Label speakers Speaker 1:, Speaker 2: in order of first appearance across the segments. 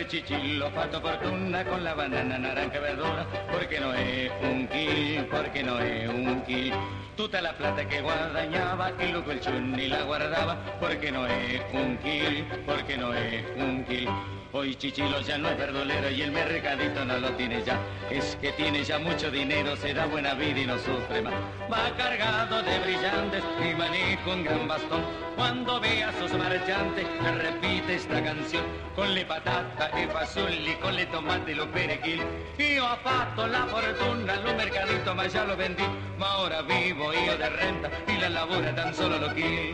Speaker 1: chichillo, fatto fortuna con la banana, naranja e verdura, porque no è un kill, porque no è un kill. Tutta la plata che guadagnava, il lupo il chunni la guardaba, porque no è un kill, porque no è un kill. Hoy Chichilo ya no es verdolero y el mercadito no lo tiene ya. Es que tiene ya mucho dinero, se da buena vida y no sufre más. Va cargado de brillantes y maneja un gran bastón. Cuando ve a sus marchantes, le repite esta canción. Con le patata e fasulli, con le tomate e lo perejil. Io ho fatto la fortuna, lo mercadito ma ya lo vendí. Ma ora vivo io de renta y la labora tan solo lo kill.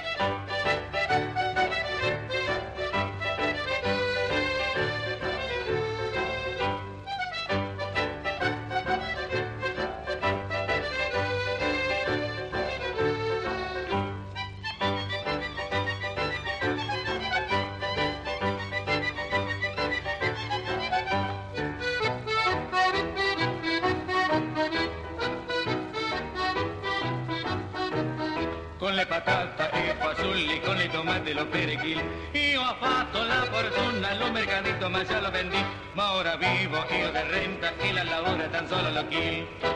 Speaker 1: Con le patata e fasulli, con le tomate e lo perejil. Io ho fatto la fortuna, lo mercadito ma ya lo vendí. Ma ora vivo io de renta y la labora tan solo lo kill.